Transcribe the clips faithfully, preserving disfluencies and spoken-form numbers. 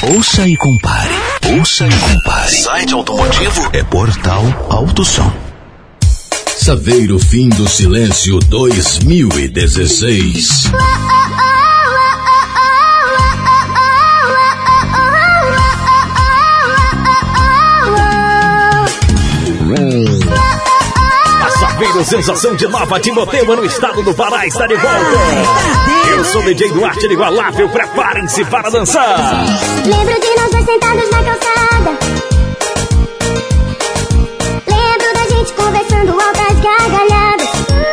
Ouça e compare. Ouça e compare. Site automotivo é Portal Autosom. Saveiro Fim do Silêncio dois mil e dezesseis. Saveiro, sensação de Nova Timóteo no estado do Pará, está de volta. Eu sou o D J Duarte Inigualável, preparem-se para dançar. Lembro de nós dois sentados na calçada. Lembro da gente conversando altas gargalhadas.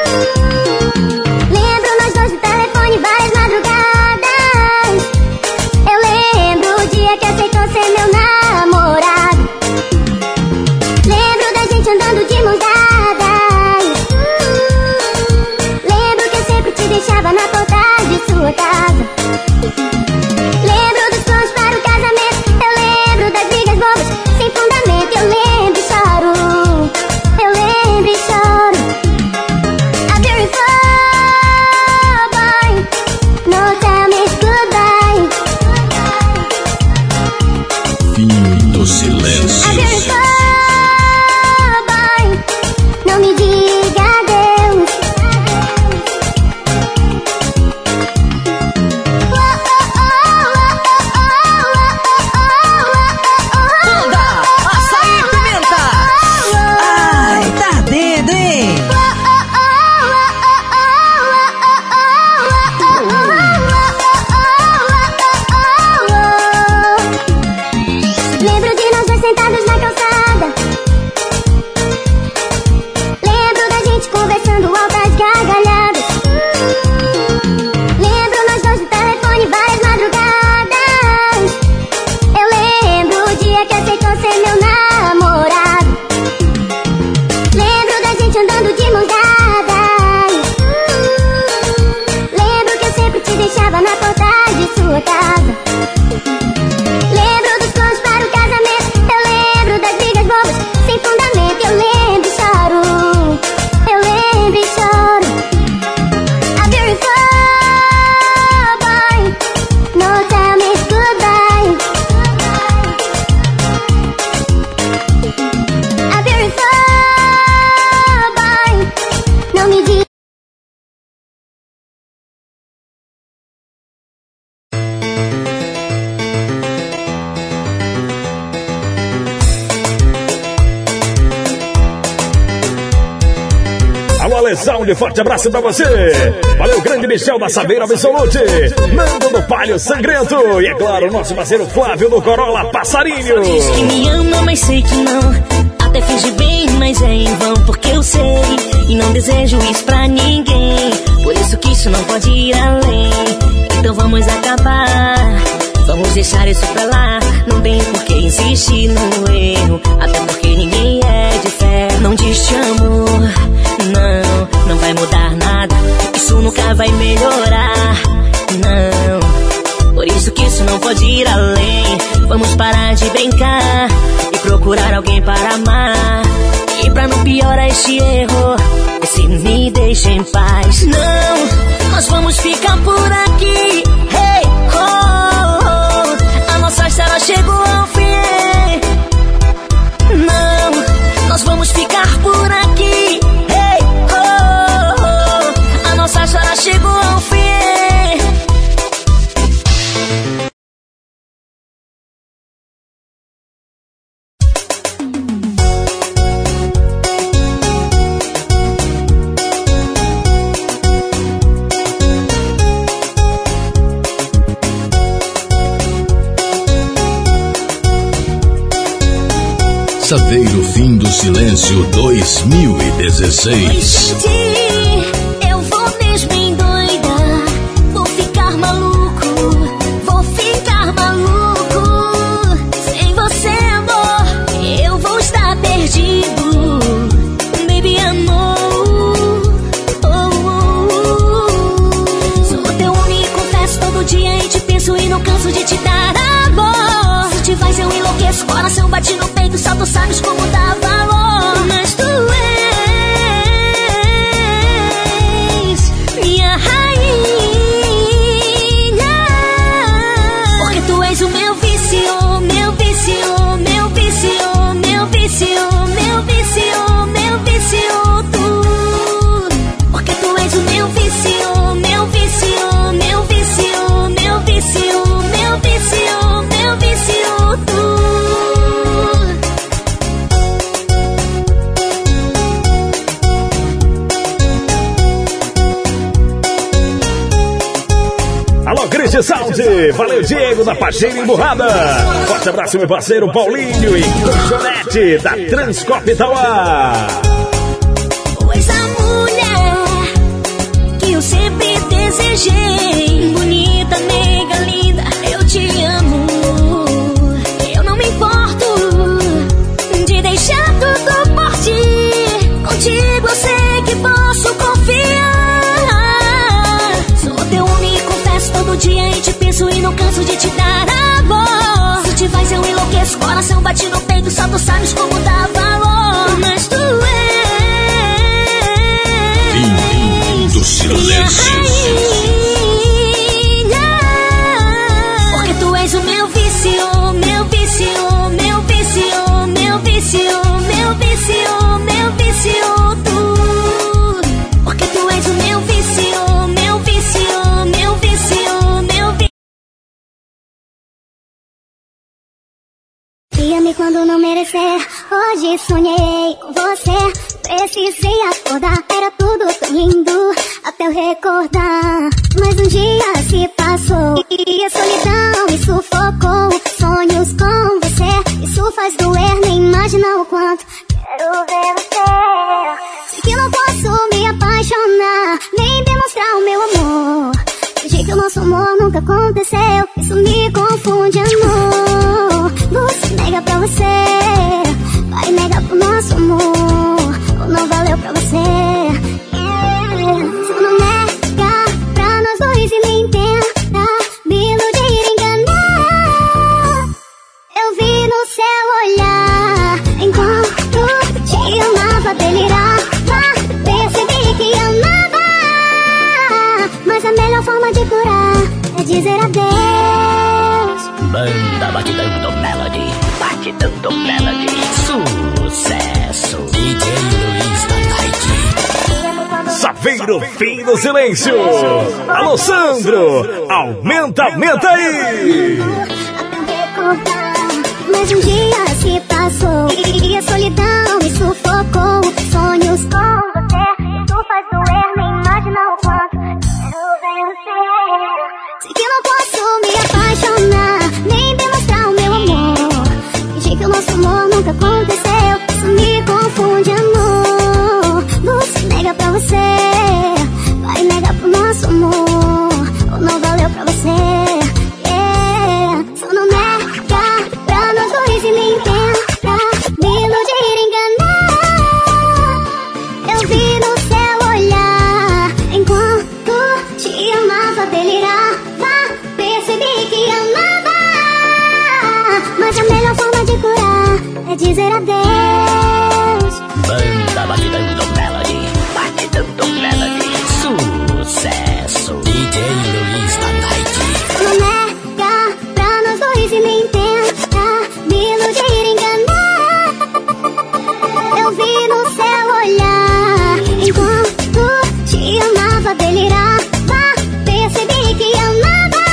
Lembro nós dois no telefone várias madrugadas. Eu lembro o dia que aceitou ser meu namorado. Lembro da gente andando de mãos dadas. Deixava na porta de sua casa. Lembro dos planos para o casamento. Eu lembro das brigas bobas sem fundamento. Eu lembro e choro. Eu lembro e choro. A beautiful boy, no tell me goodbye. Fim do silêncio. A beautiful boy, não me diga adeus. Um forte abraço pra você. Valeu, grande Michel da Saveiro Absolute, Nando do Palio Sangrento e, é claro, o nosso parceiro Flávio do Corolla Passarinho. Diz que me ama, mas sei que não. Até finge bem, mas é em vão, porque eu sei e não desejo isso pra ninguém. Por isso que isso não pode ir além. Então vamos acabar. Vamos deixar isso pra lá. Não tem por que insistir no erro, até porque ninguém é de fé. Não diz te amo, não, não vai mudar nada. Isso nunca vai melhorar, não. Por isso que isso não pode ir além. Vamos parar de brincar e procurar alguém para amar. E pra não piorar este erro, esse me deixa em paz. Não, nós vamos ficar por aqui. Hey, oh, oh, a nossa história chegou ao fim. Não, nós vamos ficar por aqui. Hey, oh, oh, a nossa história chegou ao fim. Saveiro Fim do Silêncio dois mil e dezesseis. Oi, gente, eu vou mesmo endoidar. Vou ficar maluco, vou ficar maluco. Sem você, amor, eu vou estar perdido. Baby, amor, oh, oh. Sou teu homem e confesso todo dia e te penso e não canso de te dar amor. Se te faz eu enlouqueço, coração bate no peito, só tu sabes como dá valor. Mas tu és vício, meu vício, meu vício, meu vício, meu vício, meu vício, tu. Porque tu és o meu vício, meu vício, meu vício, meu vício, meu vício, meu vício, tu. Alô, Cris Sound, valeu Diego da Pacheira Emburrada. Forte abraço, meu parceiro Paulinho e Colchonete da Transcop Itauá. Pois a mulher que eu sempre desejei, bonita, mega, linda, eu te amo. Eu não me importo de deixar tudo por ti. Contigo eu sei que posso confiar. Sou teu homem e confesso todo dia e te penso e não canso de te dar amor. Se te faz eu enlouqueço, coração bate no peito, só tu sabes como dá valor. Mas tu és Fim do silêncio. porque tu és o meu vício, meu vício, meu vício, meu vício, meu vício, meu vício, tu. Porque tu és o meu vício, meu vício, meu vício, meu vício. Via-me quando não merecer. Hoje sonhei com você. Precisei acordar. Era tudo tão lindo até eu recordar. Mas um dia se passou e a solidão me sufocou. Sonhos com você, isso faz doer. Nem imagina o quanto quero ver você. Sei que não posso me apaixonar, nem demonstrar o meu amor. Fingi que o nosso amor nunca aconteceu. Isso me confunde, amor. Você nega pra você, vai negar pro nosso amor. Ou não valeu pra você, yeah. Se eu não negar pra nós dois e me tentar me iludir, enganar. Eu vi no seu olhar, enquanto te amava, delirava. Percebi que amava, mas a melhor forma de curar é dizer adeus. Banda Batidão do Melody, Batidão do Melody, sucesso. D J Luiz da Night. Saveiro, fim do silêncio. Alô, Sandro, aumenta, aumenta aí. Mas um dia se passou e a solidão me sufocou. Sonhos com você, isso faz doer. Nem imagina o quanto quero ver você. Sei que não posso me apaixonar, nem demonstrar o meu amor. Fingir que o nosso amor nunca aconteceu. Isso me confunde, amor. Você nega pra você, vai negar pro nosso amor. Ou não valeu pra você, yeah. Só não nega pra nós dois e me tentar me iludir, enganar. Eu vi no seu olhar, enquanto te amava, delirava. Percebi que amava, mas a melhor forma de curar é dizer adeus. Banda Batidão do Melody, Batidão do Melody, sucesso. D J Luiz da Night. Não nega pra nós dois e me tentar me iludir, enganar. Eu vi no seu olhar, enquanto te amava, delirava. Percebi que amava.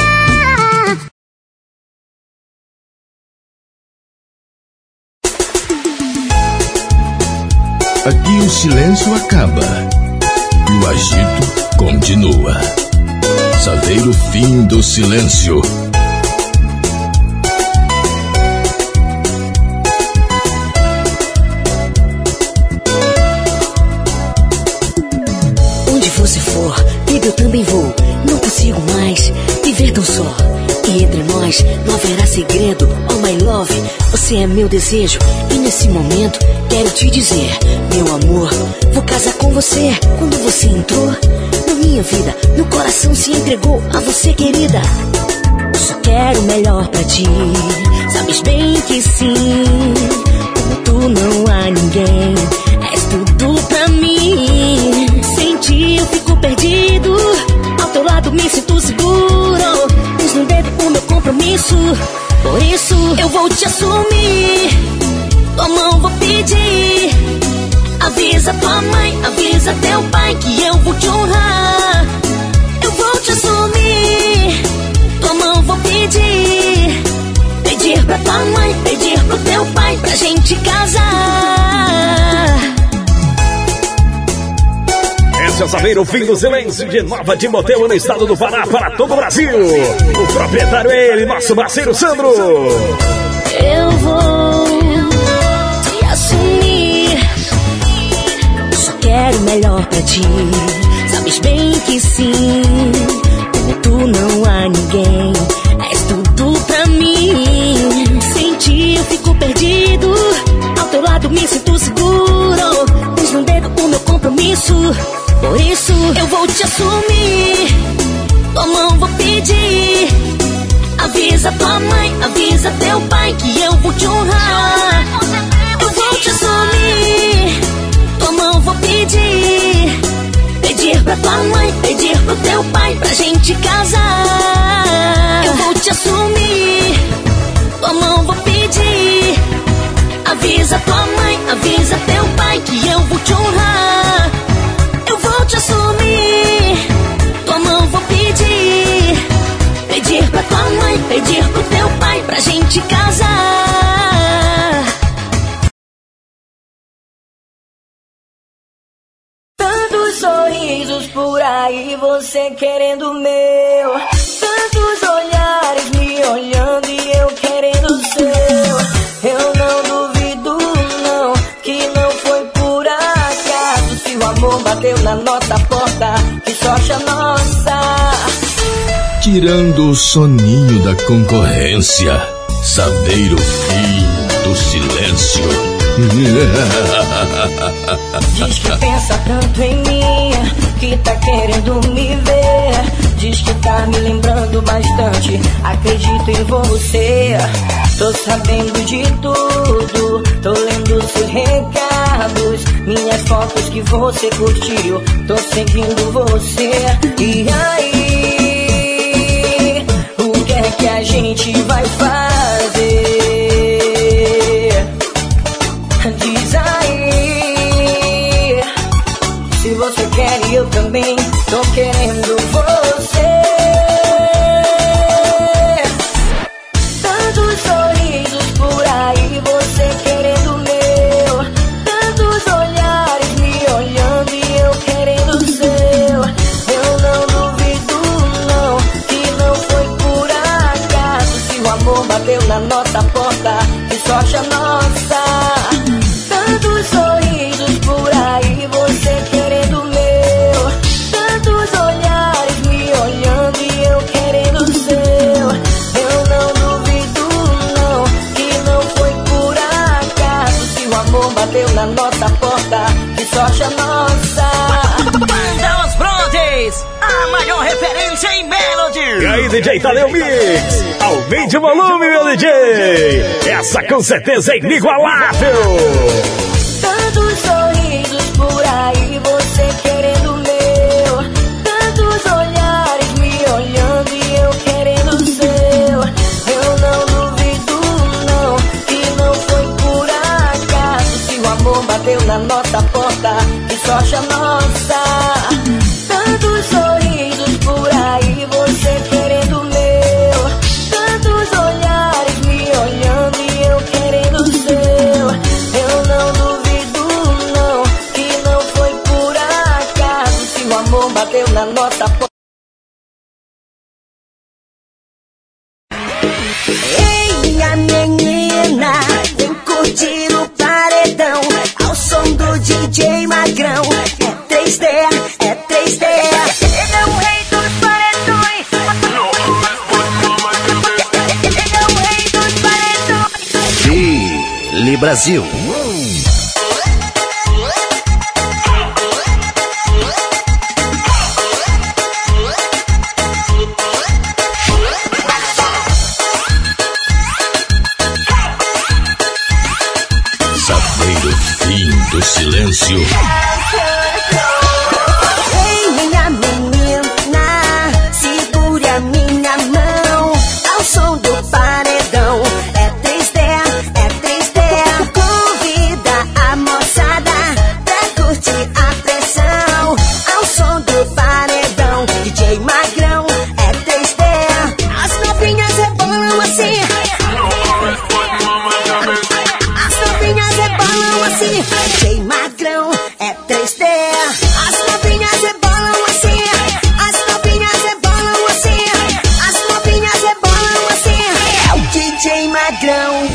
Aqui o silêncio acaba e o agito continua. Saveiro, fim do silêncio. Onde você for, baby, eu também vou. Não consigo mais viver tão só. E entre nós não haverá segredo. Oh my love, você é meu desejo. E nesse momento quero te dizer, meu amor, vou casar com você. Quando você entrou na minha vida, meu coração se entregou a você, querida. Eu só quero o melhor pra ti. Sabes bem que sim, como tu não há ninguém. És tudo pra mim. Sem ti eu fico perdido, ao teu lado me sinto seguro. Pus no dedo o meu compromisso. Por isso eu vou te assumir, tua mão vou pedir. Avisa tua mãe, avisa teu pai que eu vou te honrar. Eu vou te assumir, tua mão vou pedir. Pedir pra tua mãe, pedir pro teu pai pra gente casar. Esse é o Saber o Fim do Silêncio de Nova Timóteo, no estado do Pará, para todo o Brasil. O proprietário é ele, nosso parceiro Sandro. Eu vou te assumir, só quero o melhor pra ti. Sabes bem que sim, como tu não há ninguém. És tudo pra mim. Sem ti eu fico perdido, ao teu lado me sinto seguro. Tens no dedo o meu compromisso. Por isso eu vou te assumir, tua mão vou pedir. Avisa tua mãe, avisa teu pai que eu vou te honrar. Eu vou te assumir, tua mão vou pedir. Pedir pra tua mãe, pedir pro teu pai pra gente casar. Eu vou te assumir, tua mão vou pedir. Avisa tua mãe, avisa teu pai que eu vou te honrar. Eu vou te assumir, tua mão vou pedir. Pedir pra tua mãe, pedir pro teu pai pra gente casar. Tantos sorrisos por aí, você querendo o meu. Tantos olhares me olhando e eu querendo o seu. Eu não duvido não, que não foi por acaso. Se o amor bateu na nossa porta, que sorte a nossa. Tirando o soninho da concorrência, Saber o Fim do Silêncio. Diz que pensa tanto em mim, que tá querendo me ver. Diz que tá me lembrando bastante, acredito em você. Tô sabendo de tudo, tô lendo seus recados, minhas fotos que você curtiu, tô seguindo você. E aí, o que é que a gente vai fazer? Diz aí, se você quer e eu também tô querendo você. Tantos sorrisos por aí, você querendo o meu. Tantos olhares me olhando e eu querendo o seu. Eu não duvido não, que não foi por acaso. Se o amor bateu na nossa porta, que sorte a nossa. Tantos sorrisos por aí, você querendo o meu. Tantos olhares me olhando e eu querendo o seu. Eu não duvido não, que não foi por acaso. Se o amor bateu na nossa porta, que sorte a nossa. Banda Os Brontes, a maior referência em Melody. E aí, D J Tadeu Mix, aumente o volume, meu D J. Essa com certeza é inigualável. Tantos sorrisos por aí, você querendo o meu. Tantos olhares me olhando e eu querendo o seu. Eu não duvido não, que não foi por acaso. Se o amor bateu na nossa porta, que sorte a nossa. Tantos sorrisos por aí, você querendo o meu. Tantos olhares me olhando e eu querendo o seu. Eu não duvido não, que não foi por acaso. Se o amor bateu na nossa porta. Ei, minha menina, vem curtir o paredão ao som do D J Magrão. É três D, é três D. Ele é o rei dos paredões. Ele é o rei dos paredões. Fili Brasil. Saber o Fim do Silêncio. Ei, minha menina, segure a minha mão ao som do paredão. Magrão.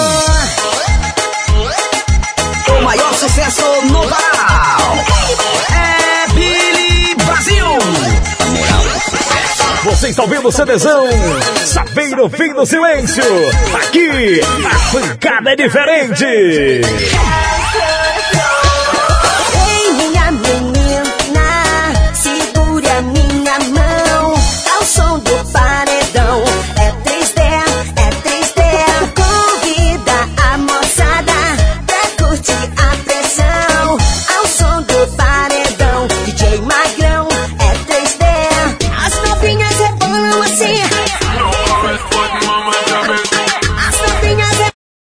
Oh. O maior sucesso no varal é Billy Brasil. Você está ouvindo o CDzão Saber o Fim do Silêncio. Aqui a pancada é diferente. Ei, minha menina, segure a minha mão. Ao som do paredão. É três D, é três D. Convida a moçada pra curtir a pressão. Ao som do paredão. D J Magrão, é três D. As novinhas rebolam assim. As novinhas rebolam.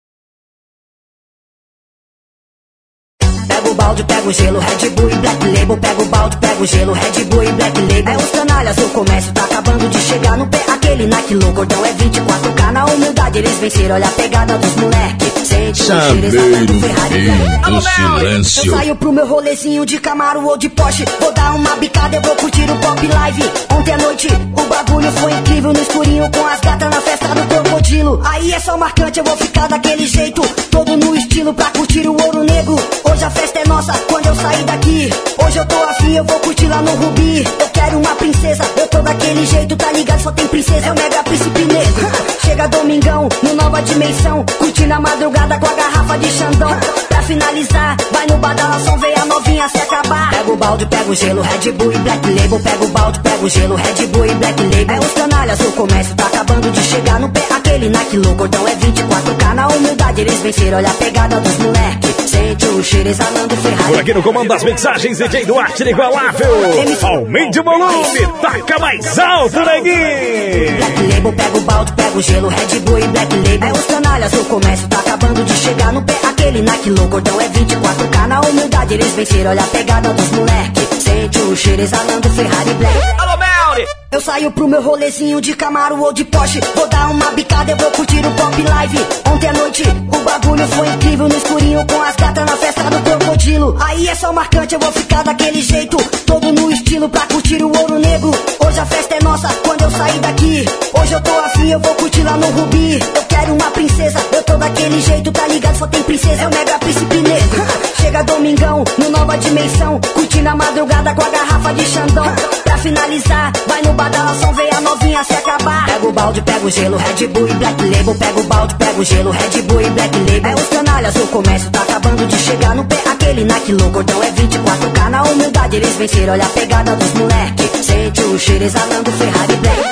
Pega o balde, pega o gelo, Red Bull e Black Label. Pega o balde, pega o gelo, Red Bull e Black Label. É os canalhas, o comércio tá acabando de chegar no pé. Aquele Nike low, cordão é vinte e quatro K. Na humildade eles venceram, olha a pegada dos moleque. Sente o cheiro exalando do Ferrari. Do silêncio. Eu saio pro meu rolezinho de Camaro ou de Porsche. Vou dar uma bicada, eu vou curtir o Pop Live. Ontem à noite o bagulho foi incrível. No escurinho com as gatas na festa do Crocodilo. Aí é só marcante, eu vou ficar daquele jeito. Todo no estilo pra curtir o Ouro Negro. Hoje a festa é nossa, quando eu sair daqui. Hoje eu tô afim, eu vou curtir lá no Rubi. Eu quero uma princesa, eu tô daquele jeito, tá ligado? Só tem princesa, é o mega príncipe negro. Chega domingão, no Nova Dimensão. Curtindo a madrugada com a garrafa de Xandão. Pra finalizar, vai no badalação, vê a novinha se acabar. Pega o balde, pega o gelo, Red Bull e Black Label. Pega o balde, pega o gelo, Red Bull e Black Label. É os canalhas, o comércio tá acabando de chegar no pé. Aquele Nike low, cordão é vinte e quatro K. Na humildade eles venceram, olha a pegada dos moleque. Sente o cheiro exalando Ferrari. Por aqui no comando das mensagens, D J Duarte Inigualável. Aumente o volume, taca mais alto, neguinho. Black Label, pega o balde, pega o gelo, Red Bull e Black Label. É os canalhas, o comércio tá acabando de chegar no pé. Aquele Nike low, cordão é vinte e quatro K. Na humildade eles venceram, olha a pegada dos moleque. Sente o cheiro exalando Ferrari Black. Alô, Melry! Eu saio pro meu rolezinho de Camaro ou de Porsche. Vou dar uma bicada, eu vou curtir o Pop Live. Ontem à noite o bagulho foi incrível. No escurinho com as gatas na festa do Crocodilo. Aí é só marcante, eu vou ficar daquele jeito. Todo no estilo pra curtir o Ouro Negro. Hoje a festa é nossa, quando eu sair daqui. Hoje eu tô afim, eu vou curtir lá no Rubi. Eu quero uma princesa, eu tô daquele jeito, tá ligado? Só tem princesa, é o mega príncipe negro. Chega domingão, no Nova Dimensão. Curtindo a madrugada com a garrafa de Xandão. Pra finalizar, vai no badalação, vê a novinha se acabar. Pega o balde, pega o gelo, Red Bull e Black Label. Pega o balde, pega o gelo, Red Bull e Black Label. É os canalhas, o comércio tá acabando de chegar no pé. Aquele Nike low, cordão é vinte e quatro K. Na humildade eles venceram, olha a pegada dos moleque. Sente o cheiro exalando Ferrari Black.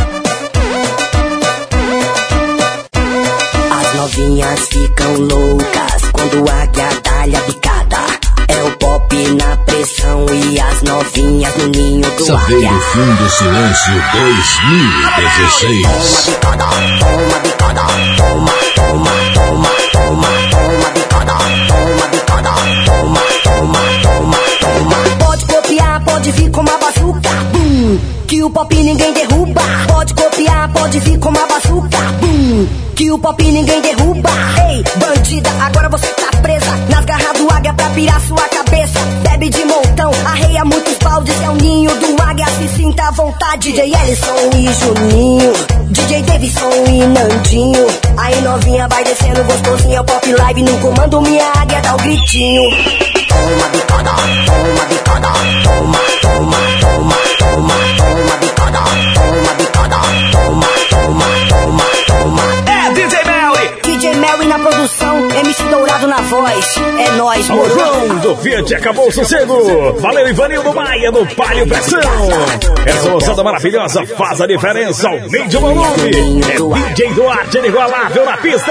As novinhas ficam loucas quando a águia dá-lhe a bicada. É o pop na pressão e as novinhas no ninho do Saber águia. o Fim do Silêncio dois mil e dezesseis. Toma bicada, toma bicada, toma, toma, toma, toma, toma bicada, toma bicada, toma, toma, toma, toma. Pode copiar, pode vir com uma bazuca, bum, que o pop ninguém derruba. Pode copiar, pode vir com uma bazuca, bum, que o pop ninguém derruba. Ei, bandida, agora você tá presa nas garras do águia pra pirar sua cabeça. Bebe de montão, arreia muitos baldes, é o ninho do águia, se sinta à vontade. D J Ellison e Juninho, D J Davidson e Nandinho. Aí novinha vai descendo gostosinho, é o Pop Live no comando, minha águia dá o gritinho. Toma bicada, toma bicada, toma, toma, toma, toma, toma bicada, toma bicada, toma, toma, toma, toma. É D J Melry! D J Melry na produção, M C Dourado na voz. É nóis, Alô, moro. João do Fiat, acabou o sossego. Valeu, Ivanildo Maia do Palio Pressão. Essa moçada maravilhosa faz a diferença. Aumente o volume. É D J Duarte Inigualável na pista.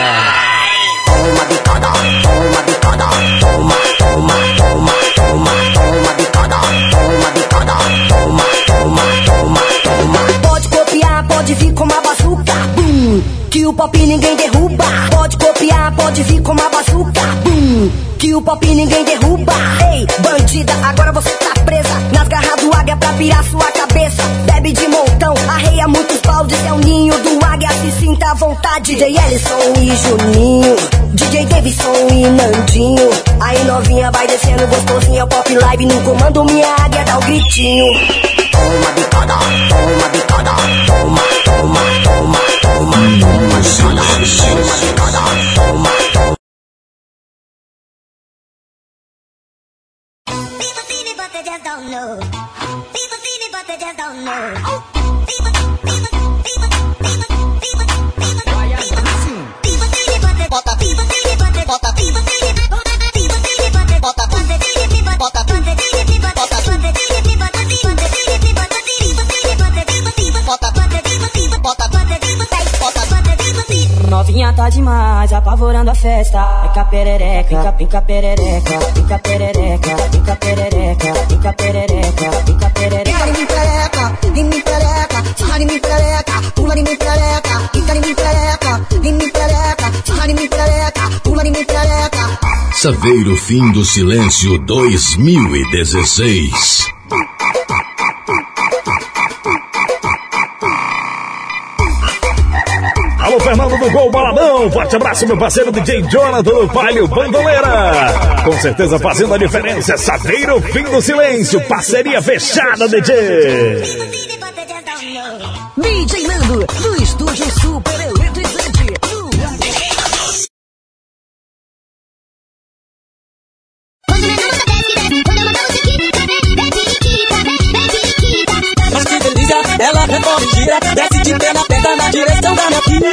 Toma bicada, toma bicada, toma, toma, toma, toma, toma bicada, toma bicada, toma, toma, toma, toma. Pode copiar, pode vir com uma bazuca, bum, que o pop ninguém derruba. Pode copiar, pode vir com uma bazuca, bum, que o pop ninguém derruba. Ei, bandida, agora você tá presa nas garras do águia pra pirar sua cabeça. Bebe de montão, arreia muitos baldes, é o ninho do águia, se sinta à vontade. D J Ellison e Juninho, D J Davidson e Nandinho. Aí novinha vai descendo gostosinho, é o Pop Live no comando, minha águia dá o gritinho. Toma bicada, toma bicada, toma, toma, toma, toma, toma bicada, don't know. People see me, but they just don't know. Bota, people see me, but they bota, people see me, bota, people see me, but they bota, bota, see me, bota, bota, see me, bota, bota, see me, bota, see me, bota, see me, bota, see me, bota, see me, bota, bota, see me, bota, bota, see me, bota, bota, see me. Novinha tá demais, apavorando a festa. Pica perereca, pica, pica perereca, pica perereca, pica perereca, pica perereca, pica perereca. Pica em mim perereca, em mim perereca, sarra em mim perereca, pula em mim perereca, pica em mim perereca, em mim perereca, sarra em mim perereca, pula em mim perereca. Saveiro Fim do Silêncio dois mil e dezesseis. Alô, Fernando do Gol Baladão, forte abraço, meu parceiro D J Jonathan do Palio Bandoleira. Com certeza fazendo a diferença, Saveiro Fim do Silêncio, parceria fechada, D J. D J Nando, do estúdio Super Eletrizante. Mas que delícia, ela recorre e gira, desce de pé na pedra na direção da minha filha.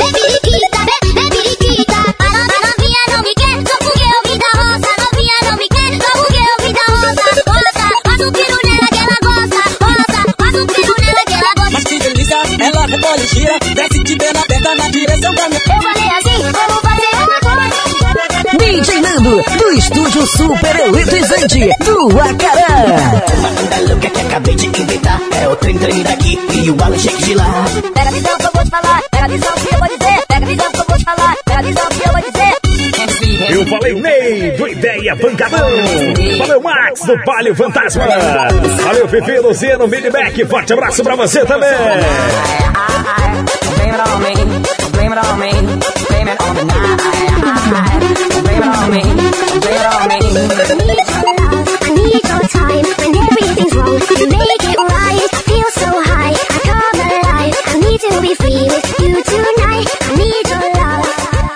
A novinha não me quer, só porque eu vim da roça. Novinha não me quer, só porque eu vim da roça. Roça, faz um piro nela que ela gosta. Roça, faz um piro nela que ela gosta. Mas que delícia, ela recorre e gira, desce de pé na pedra na direção da minha filha. Eu falei assim, vamos fazer uma coisa. D J Nando, do estúdio Super Eletrizante, do Acará. Uma banda louca que acabei de inventar. É o trem trem daqui e o Alan Shake de lá. Pega a visão que eu vou te falar, pega a visão que eu vou dizer, pega a visão que eu vou te falar, pega a visão que eu vou dizer. Eu falei Ney, do Ideia Pancadão. Valeu, Max, do Palio Fantasma. Valeu, Fifi, Luciano, Midback. Forte abraço pra você também. Blame it on me, blame it on me, blame it on the night. Blame it on me, blame it on me. I need your time when everything's wrong. You make it right, I feel so high. I come alive, I need to be free with you tonight. I need your love.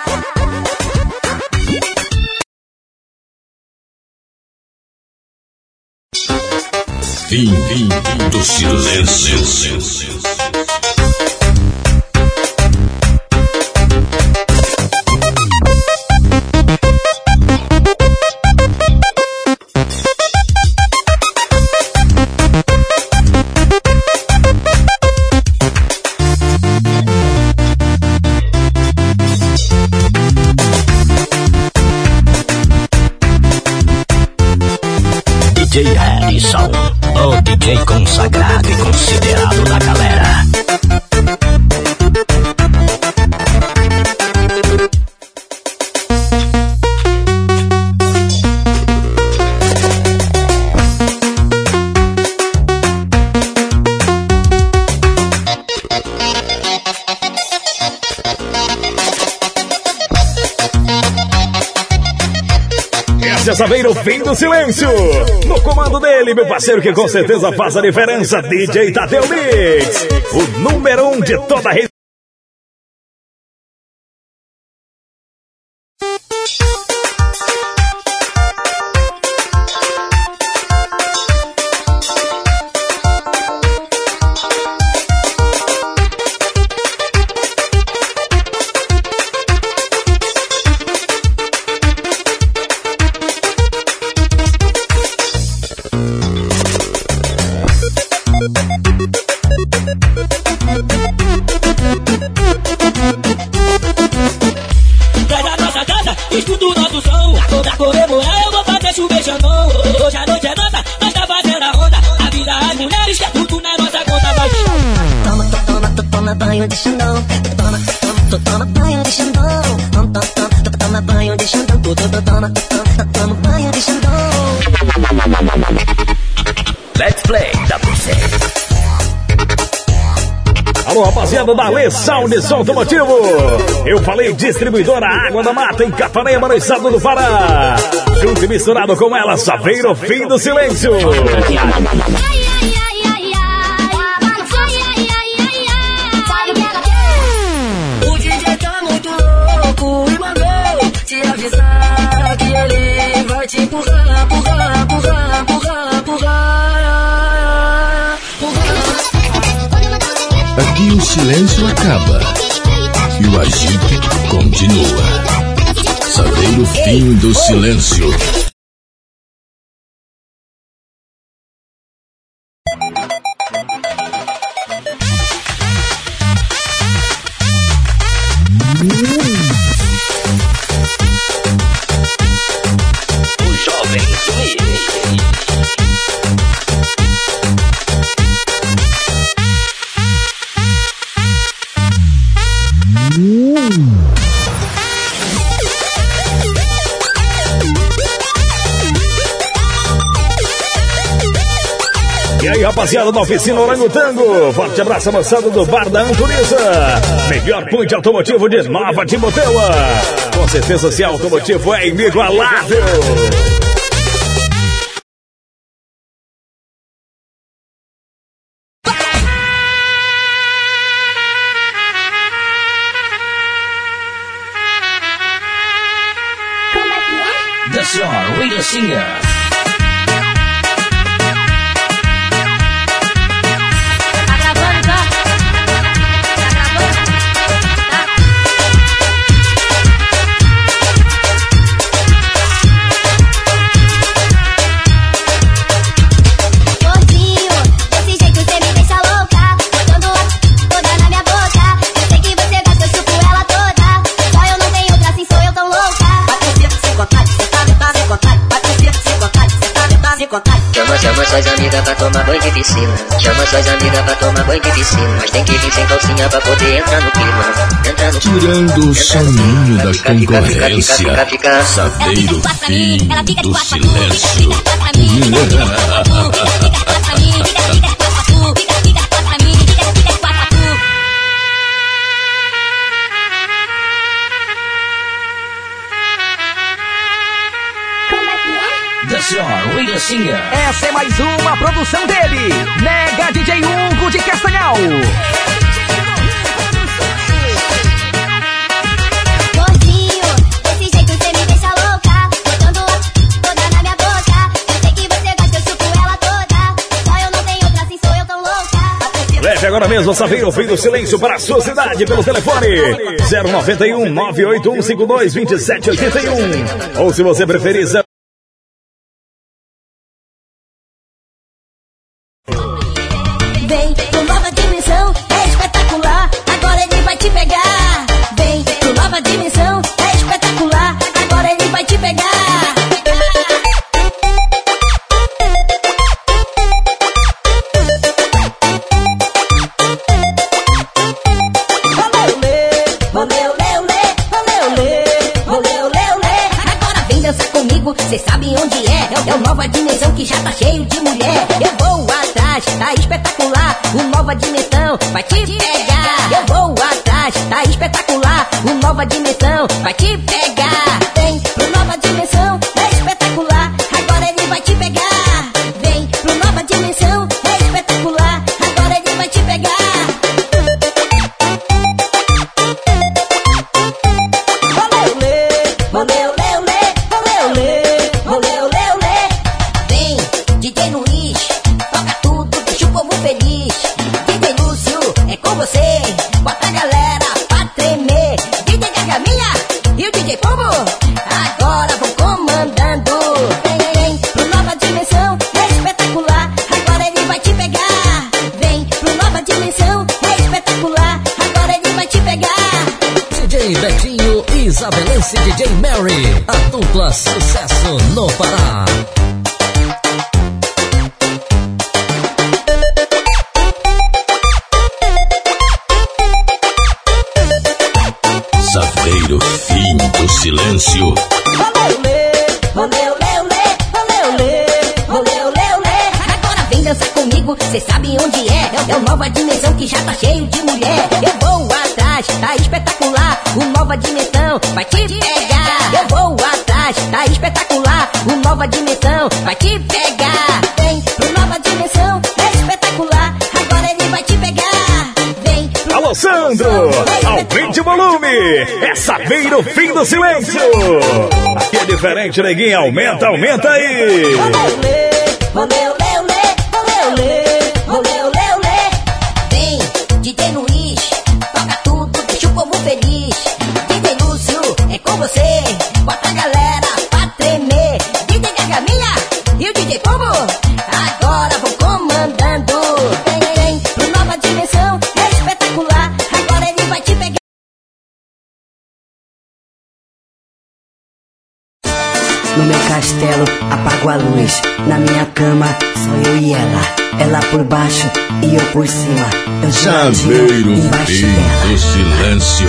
Fim, fim, fim do silêncio. D J Harrison, o D J consagrado e considerado da galera. Saveiro Fim do Silêncio. No comando dele, meu parceiro que com certeza faz a diferença, D J Tadeu Mix, o número um de toda a região. banho de Xandão. Toma, toma, toma banho de Xandão. Toma, toma, toma banho de Xandão. Toma, toma, toma banho de Xandão. Let's play W C. Alô, rapaziada da Lê Sound Som Automotivo. Eu falei distribuidora Água da Mata em Capanema, no estado do Pará. Junto e misturado com ela, Saveiro Fim do Silêncio. O D J tá muito louco e mandou te avisar que ele vai te empurrar, empurrar, empurrar, empurrar, empurrar. silêncio acaba e o agito continua. Saveiro fim do silêncio. O jovem E aí, rapaziada da Oficina Orangotango, forte abraço, moçada do Bar da Antonisa. Melhor ponte automotivo de Nova Timóteo. Com certeza, esse automotivo é inigualável. The Star Radio Singer. Chama, chama suas amigas pra tomar banho de piscina. Chama suas amigas pra tomar banho de piscina. Mas tem que vir sem calcinha pra poder entrar no clima. Entrar no clima. Tirando o soninho da fica, fica, concorrência, fica, fica, fica. Saveiro fim do silêncio. The Star Radio Singer. Essa é mais uma produção dele, Mega D J Hugo de Castanhal. Gordinho, desse jeito cê me deixa louca, botando toda na minha boca. Eu sei que você gosta, eu chupo ela toda. Só eu não tenho outra, assim sou eu tão louca. Leve agora mesmo, Saveiro fim do silêncio para a sua cidade pelo telefone zero nove um, nove oito um, cinco dois, dois sete oito um. Ou se você preferir, Vem pro Nova Dimensão, é espetacular, agora ele vai te pegar. Vem pro Nova Dimensão, é espetacular, agora ele vai te pegar. Agora vem dançar comigo, cê sabe onde é. É o Nova Dimensão que já tá cheio de mulher. Eu vou atrás, tá espetacular. O Nova Dimensão vai te pegar. Eu vou atrás, tá espetacular. O Nova Dimensão vai te pegar. Vem pro Nova Dimensão, é espetacular. Agora ele vai te pegar. Vem pro Nova Dimensão, é espetacular. Agora ele vai te pegar. Vem, D J Luiz, toca tudo, deixa o povo feliz. D J Lúcio, é com você, bota a galera pra tremer. D J Gargaminha e o D J Pombo, agora vão comandando. Vem, vem, pro Nova Dimensão, é espetacular, agora ele vai te pegar. Vem, pro Nova Dimensão, é espetacular, agora ele vai te pegar. D J Betinho e Isabelense D J Mary. A dupla sucesso no Pará. Saveiro fim do silêncio. Agora vem dançar comigo, cê sabe onde é. É o Nova Dimensão que já tá cheio de mulher. Eu vou atrás, tá espetacular. O Nova Dimensão vai te pegar. Eu vou atrás, tá espetacular. O Nova Dimensão vai te pegar. Vem pro Nova Dimensão, é espetacular. Agora ele vai te pegar. Vem pro alô, Sandro, aumente o volume. É Saveiro fim do silêncio. Aqui é diferente, neguinho. Aumenta, aumenta aí. Vem, D J Luiz, D J Lúcio, é com você. Bota a galera pra tremer. D J Gargaminha e o D J Pombo, agora vão comandando. Vem, vem, vem, pro nova dimensão, é espetacular. Agora ele vai te pegar. No meu castelo, apago a luz. Na minha cama, só eu e ela. Ela por baixo e eu por cima. Eu Chaveiro embaixo Fim dela. do Silêncio.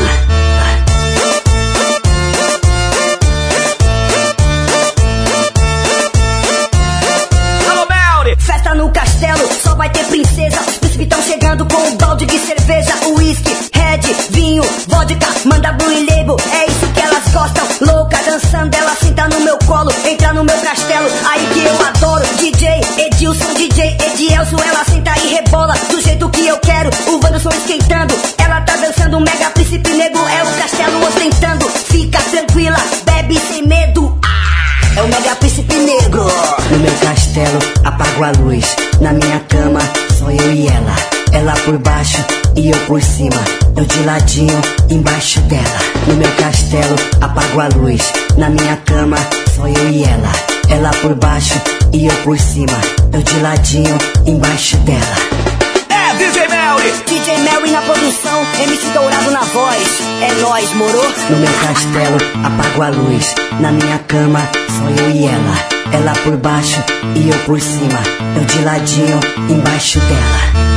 Alô, Melry! Festa no castelo, só vai ter princesa. Os príncipes tão chegando com um balde de cerveja. Uísque, red, vinho, vodka, manda blue e label. É isso que elas gostam, louca, dançando. Ela senta no meu colo, entra no meu castelo. Aí que eu adoro, D J Edilson, D J Edielso. Ela senta e rebola do jeito que eu quero. O Wanderson esquentando, ela tá dançando. Mega príncipe negro, é o castelo ostentando. Fica tranquila, bebe sem medo. Ah, é o mega príncipe negro. No meu castelo, apago a luz. Na minha cama, só eu e ela. Ela por baixo e eu por cima. Eu de ladinho, embaixo dela. No meu castelo, apago a luz. Na minha cama, só eu e ela. Ela por baixo e eu por cima. Eu de ladinho, embaixo dela. É D J Melry! D J Melry na produção, M C Dourado na voz. É nóis, moro? No meu castelo, apago a luz. Na minha cama, só eu e ela. Ela por baixo e eu por cima. Eu de ladinho, embaixo dela.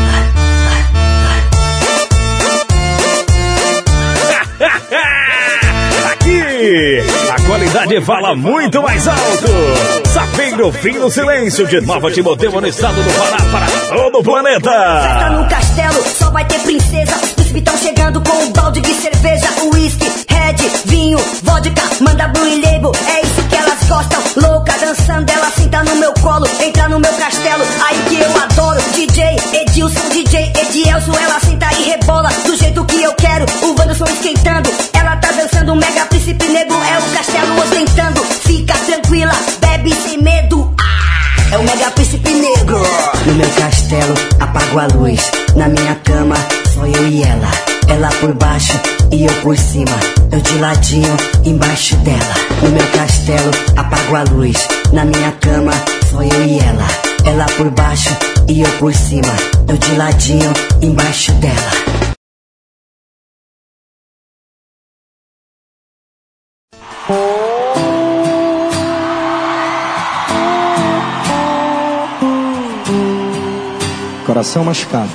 Aqui, a qualidade fala muito mais alto. Sapeiro Fim do Silêncio, de Nova Timóteo, no estado do Pará, para todo o planeta. Festa no castelo, só vai ter princesa. Os príncipes tão chegando com um balde de cerveja. Uísque, red, vinho, vodka, manda blue e label. É isso que elas gostam, louca, dançando. Ela senta no meu colo, entra no meu castelo. Aí que eu adoro, D J Edilson, D J Edielso. Ela senta e rebola do jeito que eu quero. O Wanderson esquentando, ela tá dançando. Mega príncipe negro, é o castelo ostentando. Fica tranquila, bebe sem medo. Ah, é o mega príncipe negro. No meu castelo, apago a luz. Na minha cama, só eu e ela. Ela por baixo e eu por cima. Eu de ladinho, embaixo dela. No meu castelo, apago a luz. Na minha cama, só eu e ela. Ela por baixo e eu por cima. Eu de ladinho, embaixo dela. Coração machucado.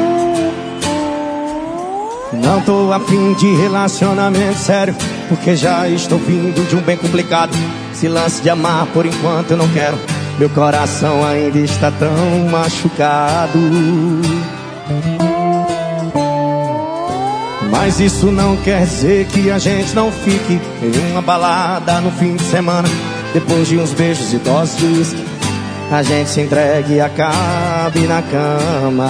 Não tô afim de relacionamento sério, porque já estou vindo de um bem complicado. Se lance de amar por enquanto eu não quero. Meu coração ainda está tão machucado. Mas isso não quer dizer que a gente não fique em uma balada no fim de semana. Depois de uns beijos e doses de uísque, a gente se entregue e acabe na cama.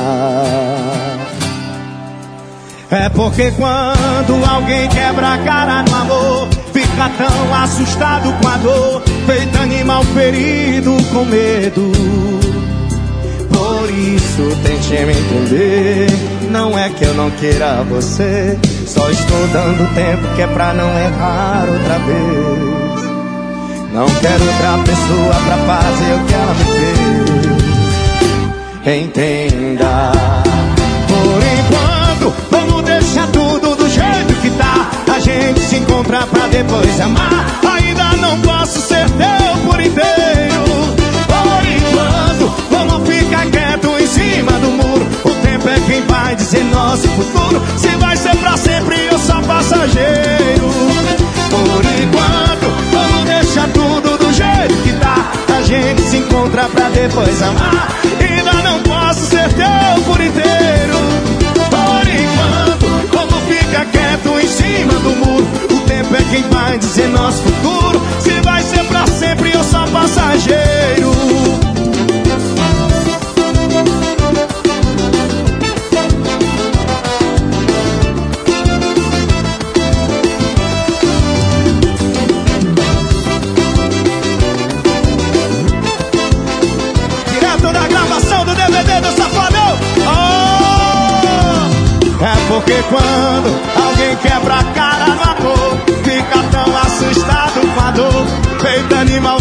É porque quando alguém quebra a cara no amor, fica tão assustado com a dor, feito animal ferido com medo. Por isso tente me entender. Não é que eu não queira você, só estou dando tempo que é pra não errar outra vez. Não quero outra pessoa pra fazer o que ela me fez. Entenda. Por enquanto, vamos deixar tudo do jeito que tá. A gente se encontra pra depois amar. Ainda não posso ser teu por inteiro. Por enquanto, vamos ficar quieto em cima do muro. O tempo é quem vai dizer nosso futuro. Se vai ser pra sempre ou só passageiro. Por enquanto, vamos deixar tudo do jeito que tá. A gente se encontra pra depois amar. Ainda não posso ser teu por inteiro. Por enquanto, vamos ficar quieto em cima do muro. O tempo é quem vai dizer nosso futuro. Se vai ser pra sempre ou só passageiro. É porque quando alguém quebra a cara no amor,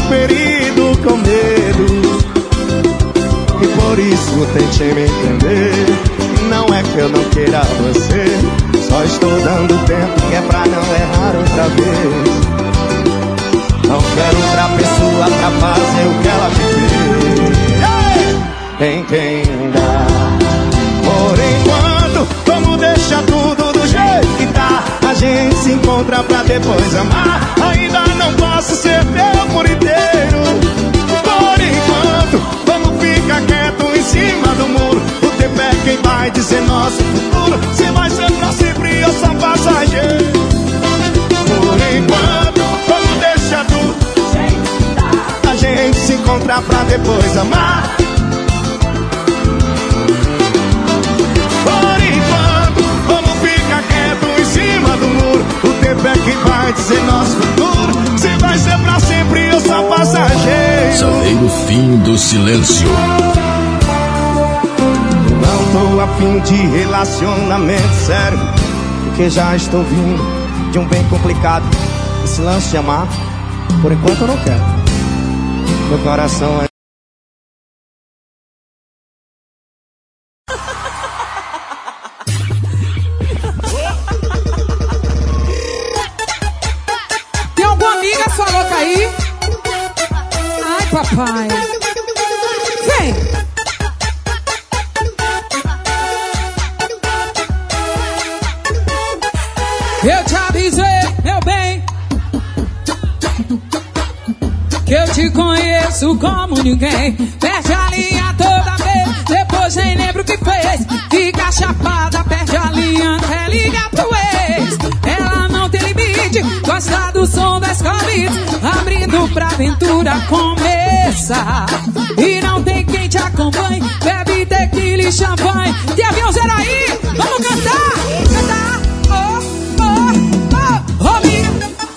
ferido com medo. E por isso tente me entender. Não é que eu não queira você, só estou dando tempo que é pra não errar outra vez. Não quero outra pessoa pra fazer o que ela me fez. Entenda. Por enquanto, vamos deixar tudo do jeito que tá. A gente se encontra pra depois amar. Ainda não posso ser teu por inteiro. Por enquanto, vamos ficar quieto em cima do muro. O tempo é quem vai dizer nosso futuro. Se vai ser pra sempre ou só passageiro. Por enquanto, vamos deixar tudo do jeito que tá. A gente se encontra pra depois amar. O tempo é quem vai dizer nosso futuro. Se vai ser pra sempre ou só passageiro. Saveiro fim do silêncio. Não tô afim de relacionamento sério, porque já estou vindo de um bem complicado. Esse lance de amar, por enquanto eu não quero. Meu coração é... Papai, vem! Eu te avisei, meu bem, que eu te conheço como ninguém. Perde a linha toda vez, depois nem lembro o que fez. Fica chapada, perde a linha, até liga pro ex. Ela não tem limite, gosta do som das corridas, abrindo pra aventura começar. E não tem quem te acompanhe, bebe tequila e champanhe. Tem aviãozeiro aí? Vamos cantar! Cantar! Oh, oh, oh, oh, amiga.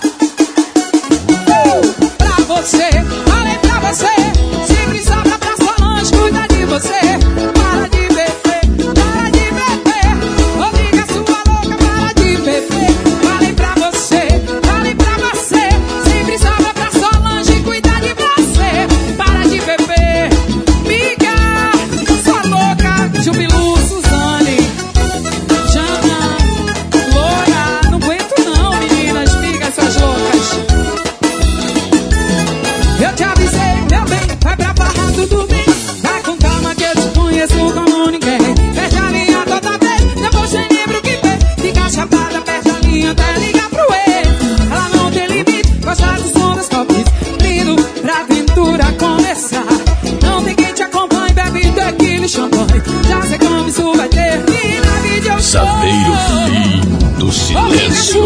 Uh, pra você, falei pra você, sempre sobra pra Solange, cuida de você. Para de beber, para de beber, obriga sua louca, para de beber. Falei pra você, falei pra você, sempre sobra pra Solange, cuida de você. Para de beber, miga, sua louca, Jubilu, Suzane, Jana, Loura, não aguento não, meninas, migas, suas loucas. Eu te avisei, meu bem, vai pra barra, tudo bem. Vai com calma que eu te conheço como ninguém. Perde a linha toda vez, depois você lembra o que fez. Fica chapada, perde a linha até ligar pro ex. Ela não tem limite, gosta do som das copes, lindo pra aventura começar. Não tem quem te acompanhe, bebe tequila e champanhe. Já sei como isso vai ter, e na vida eu sou. Saveiro fim do silêncio.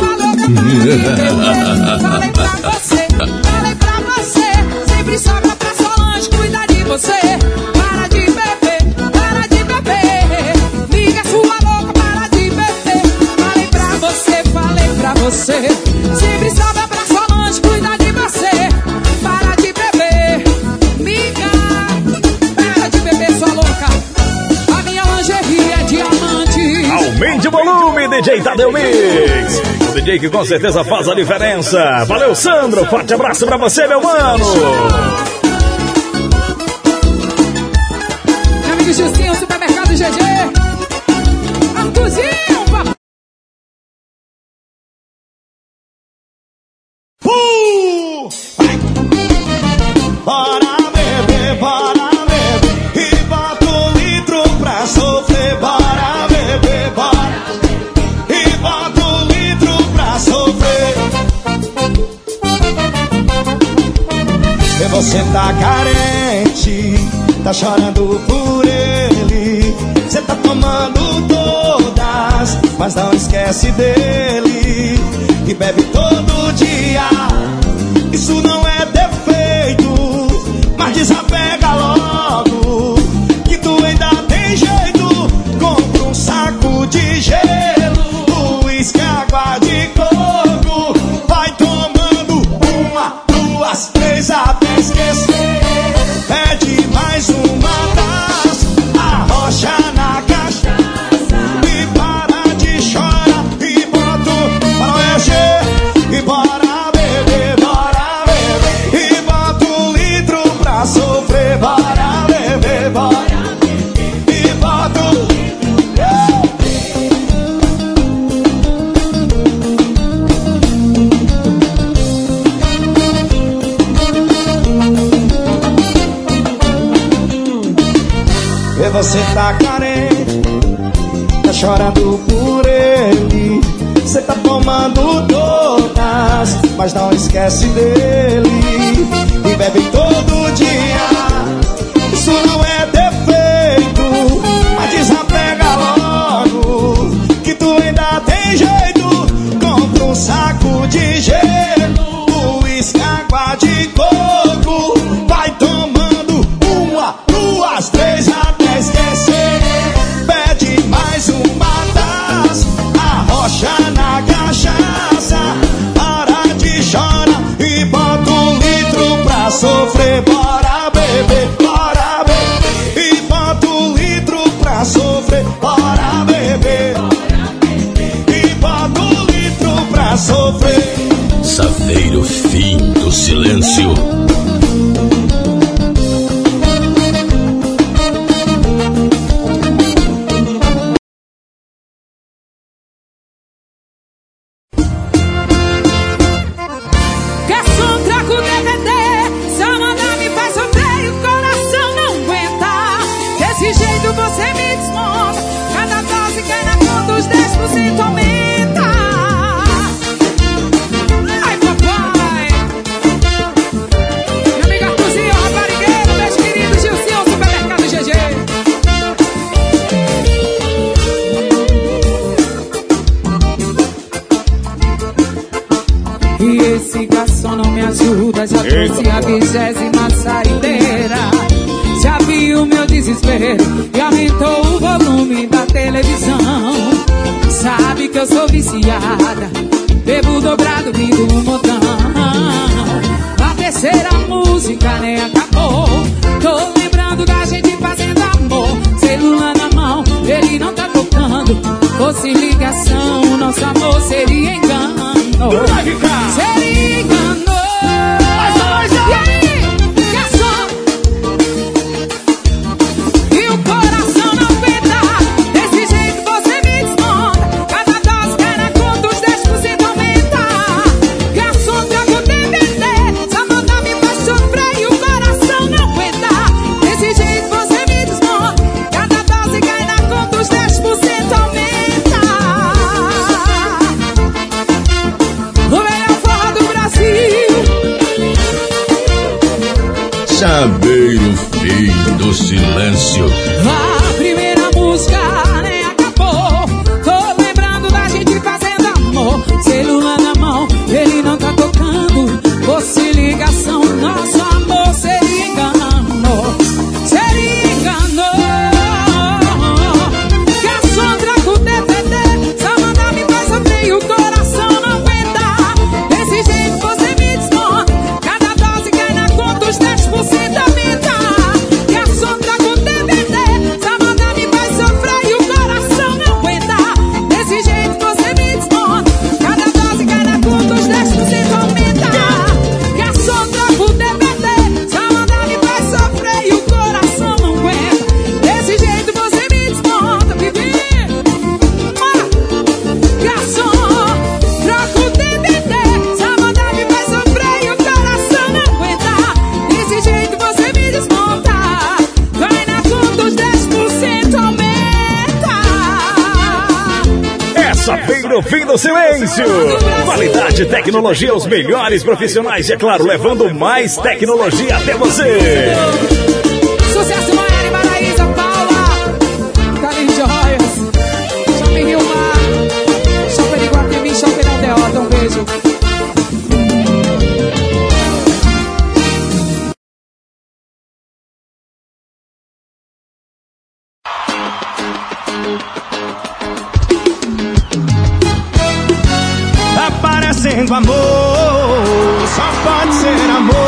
Falei pra você, falei pra você, sempre sobra pra Solange, cuida de você. Para de beber, para de beber, liga sua louca, para de beber. Falei pra você, falei pra você, sempre sobra pra Solange, cuida de você. Para de beber, liga, para de beber, sua louca. A minha lingerie é diamante. Aumente o volume, D J Tadeu Mix. O D J que com certeza faz a diferença. Valeu, Sandro. Forte abraço pra você, meu mano. Meu amigo Justinho, Supermercado G G. Artuzinho, papai. Uh! Vai. Bora beber, bora beber, e bota um litro pra sofrer. Bora beber, bora, e bota um litro pra sofrer. E você tá carente, tá chorando por ele. Cê tá tomando todas, mas não esquece dele. E bebe todo dia, isso não é defeito, mas desapega logo, que tu ainda tem jeito. Compra um saco de gelo, uísque, água de coco. Vai tomando uma, duas, três até esquecer. Pede mais uma taça, arrocha na cachaça e para de chorar. E bota para o E G, e bora beber, bora beber. você tá carente, tá chorando por ele. Você tá tomando todas, mas não esquece dele. E bebe todo dia, isso não é defeito, mas desapega logo, que tu ainda tem jeito. Compra um saco de gelo, uísque, água de coco. Vai tomando uma, duas, três até esquecer. Pede mais uma taça, arrocha na cachaça. Para de chorar e bota um litro pra sofrer. Bora beber, bora beber. E bota um litro pra sofrer. Bora beber. E bota um litro pra sofrer. Saveiro, fim do silêncio. Já trouxe a vigésima saideira. Já viu meu desespero e aumentou o volume da televisão. Sabe que eu sou viciada, bebo dobrado, vindo um montão. A terceira música nem acabou. Tô lembrando da gente fazendo amor. Celular na mão, ele não tá tocando. Fosse ligação, nosso amor seria engano. Seria engano. E aí, garçom? E o coração não aguenta. Desse jeito você me desmonta. Cada dose cai na conta, os dez por cento aumenta. Garçom, traga o D V D. Só manda me faz sofrer e o coração não aguenta. Desse jeito você me desmonta. Cada dose cai na conta, os dez por cento aumenta. O melhor forró do Brasil. Saveiro, fim do silêncio. A primeira música nem acabou. Tô lembrando da gente fazendo amor. Celular na mão, ele não tá tocando. Fosse ligação, nosso amor seria engano. Seria engano. Garçom, traga o D V D. Só manda me faz sofrer e o coração não aguenta. Desse jeito você me desmonta. Cada dose cai na conta, os dez por cento aumenta. Garçom, traga o D V D. Só manda me faz sofrer e o coração não aguenta. Desse jeito você me desmonta. Cada dose cai na conta, os dez por cento aumenta. Garçom, traga o D V D. Só manda me faz sofrer e o coração não aguenta. Desse jeito você me desmonta, bebê. Garçom, troca o D V D. Só manda me faz sofrer e o coração não aguenta. Desse jeito você me desmonta. Vai na conta, os dez por cento aumenta. É Saveiro, fim do silêncio. Qualidade, tecnologia, os melhores profissionais e, é claro, levando mais tecnologia até você. Sucesso, Maiara e Maraísa, Paula, Carlinhos Joias, Shopping Rio Mar, Shopping Iguatemi, Shopping Aldeota, um beijo. Tá parecendo amor, só pode ser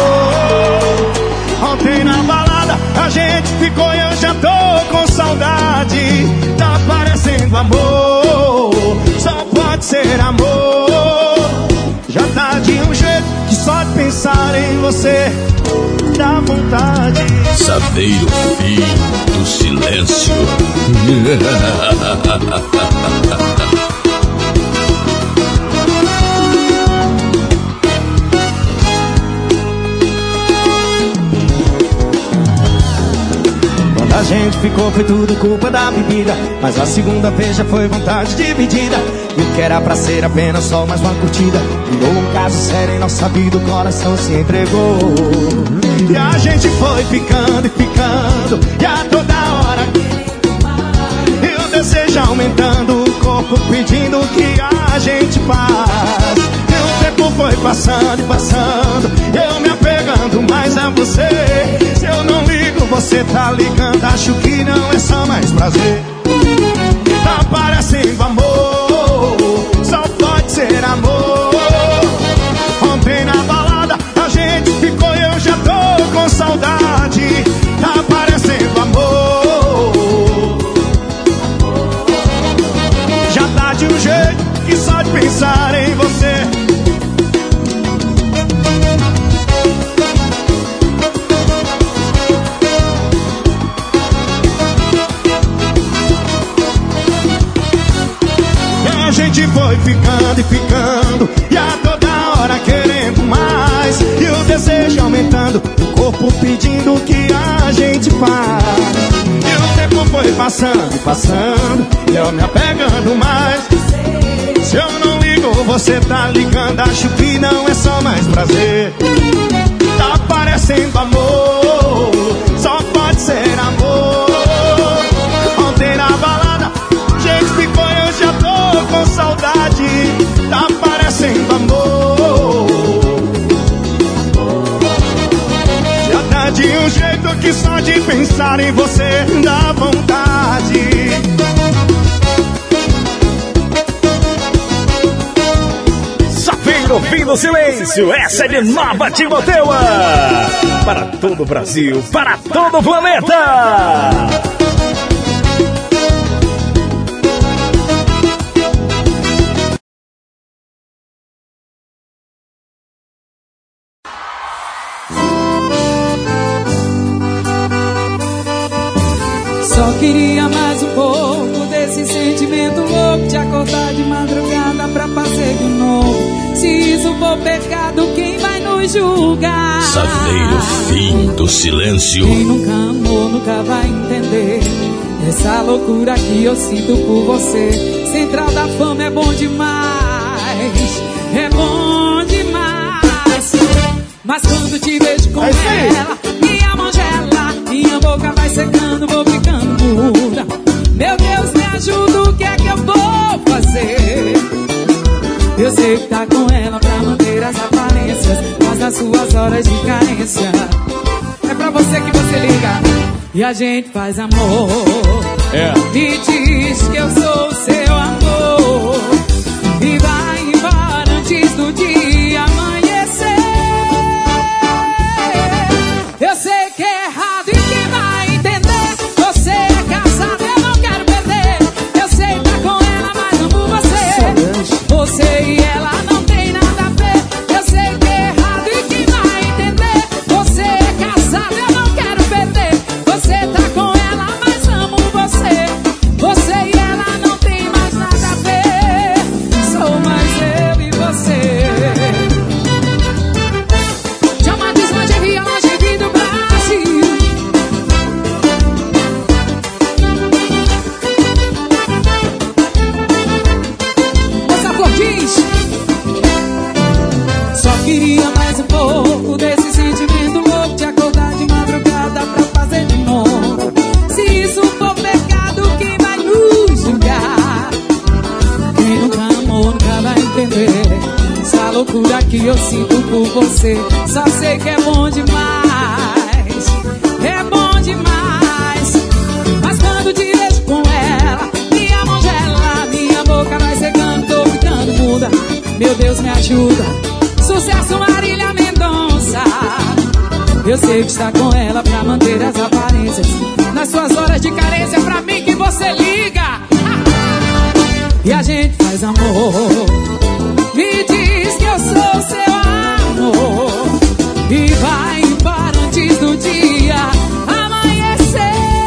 amor. Ontem na balada a gente ficou e eu já tô com saudade. Tá parecendo amor, só pode ser amor. Já tá de um jeito que só de pensar em você dá vontade. Saveiro, fim do silêncio. gente ficou, foi tudo culpa da bebida. Mas a segunda vez já foi vontade dividida. E o que era pra ser apenas só mais uma curtida virou um caso sério em nossa vida, o coração se entregou. E a gente foi ficando e ficando, e a toda hora e o desejo aumentando, o corpo pedindo o que a gente faz. E o tempo foi passando e passando, eu me apegando mais a você. Se eu não ligo, você tá ligando, acho que não é só mais prazer. Tá parecendo amor, só pode ser amor. Ontem na balada a gente ficou e eu já tô com saudade. Tá parecendo amor, já tá de um jeito que só de pensar em você. A gente foi ficando e ficando, e a toda hora querendo mais. E o desejo aumentando, o corpo pedindo o que a gente faz. E o tempo foi passando e passando, e eu me apegando mais. Se eu não ligo, você tá ligando, acho que não é só mais prazer. Tá parecendo amor, só pode ser amor. Ontem na balada a gente ficou e eu já tô com saudade. Tá parecendo amor, já tá de um jeito que só de pensar em você dá vontade. No fim do silêncio, essa é de Nova Timoteua. Para todo o Brasil, para todo o planeta. Só queria mais um pouco desse sentimento louco, de acordar de madrugada pra fazer de novo. Se isso for pecado, quem vai nos julgar? Saveiro, fim do silêncio. Quem nunca amou, nunca vai entender essa loucura que eu sinto por você. Central da Fama é bom demais, é bom demais. Mas quando te vejo com ela, minha mão gela, minha boca vai secando, vou ficando muda. Meu Deus, me ajuda, o que é que eu vou fazer? Eu sei que tá com ela pra manter as aparências, mas nas suas horas de carência é pra você que você liga e a gente faz amor. É. Me diz que eu sou o seu amor e vai embora antes do dia amanhecer. Eu sei que é errado e quem vai entender? Você é casado, eu não quero perder. Eu sei que tá com ela, mas amo você. Você e ela não tem nada a ver. Eu sei que é errado e quem vai entender? Você é casado, eu não quero perder. Você tá com ela, mas amo você. Você e ela não tem mais nada a ver. Sou mais eu e você. Chama de esmageria, longe do Brasil. Essa flor diz: só queria mais um pouco desse sentimento louco, de acordar de madrugada pra fazer de novo. Se isso for pecado, quem vai nos julgar? Quem nunca amou, nunca vai entender essa loucura que eu sinto por você. Só sei que é bom demais, é bom demais. Mas quando te vejo com ela, minha mão gela, minha boca vai secando, tô ficando muda. Meu Deus, me ajuda. Sucesso, Marília Mendonça. Eu sei que está com ela pra manter as aparências, nas suas horas de carência, pra mim que você liga e a gente faz amor. Me diz que eu sou seu amor e vai embora antes do dia amanhecer.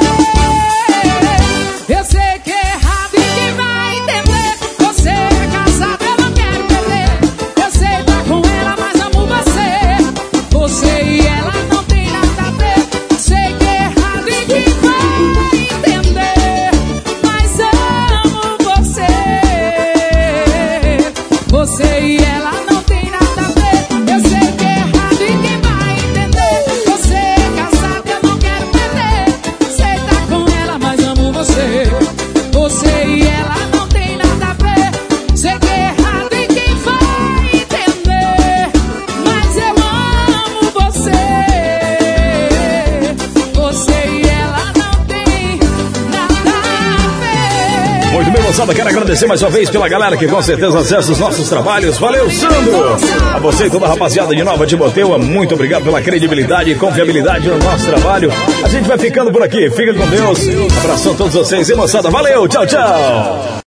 Eu sei que é errado e quem vai entender? Você é casado, eu não quero perder. Eu sei tá com ela, mas amo você. Você e ela não tem nada a ver. Sei que é errado e quem vai moçada, quero agradecer mais uma vez pela galera que com certeza acessa os nossos trabalhos. Valeu, Sandro! A você e toda a rapaziada de Nova Timóteo, muito obrigado pela credibilidade e confiabilidade no nosso trabalho. A gente vai ficando por aqui. Fica com Deus. Abração a todos vocês e moçada. Valeu, tchau, tchau!